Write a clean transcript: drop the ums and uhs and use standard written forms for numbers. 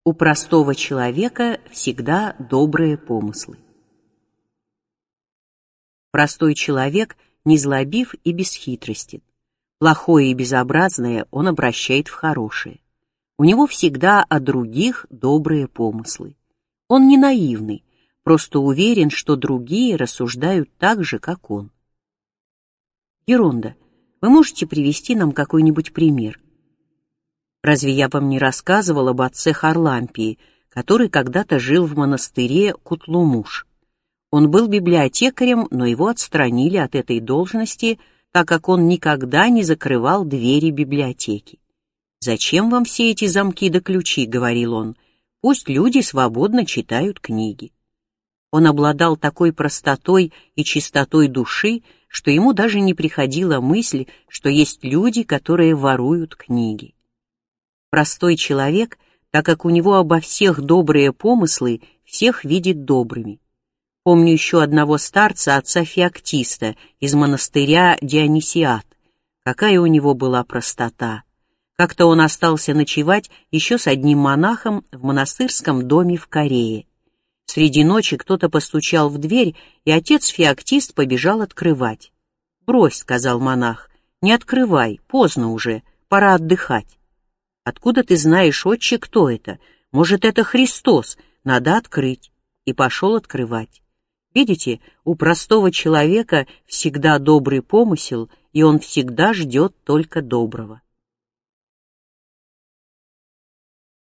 У простого человека всегда добрые помыслы. Простой человек незлобив и бесхитростен. Плохое и безобразное он обращает в хорошее. У него всегда о других добрые помыслы. Он не наивный, просто уверен, что другие рассуждают так же, как он. Геронда, вы можете привести нам какой-нибудь пример? Разве я вам не рассказывал об отце Харлампии, который когда-то жил в монастыре Кутлумуш? Он был библиотекарем, но его отстранили от этой должности, так как он никогда не закрывал двери библиотеки. «Зачем вам все эти замки да ключи?» — говорил он. «Пусть люди свободно читают книги». Он обладал такой простотой и чистотой души, что ему даже не приходила мысль, что есть люди, которые воруют книги. Простой человек, так как у него обо всех добрые помыслы, всех видит добрыми. Помню еще одного старца, отца Феоктиста, из монастыря Дионисиат. Какая у него была простота! Как-то он остался ночевать еще с одним монахом в монастырском доме в Корее. Среди ночи кто-то постучал в дверь, и отец Феоктист побежал открывать. «Брось», — сказал монах, — «не открывай, поздно уже, пора отдыхать». «Откуда ты знаешь, отче, кто это? Может, это Христос? Надо открыть». И пошел открывать. Видите, у простого человека всегда добрый помысел, и он всегда ждет только доброго.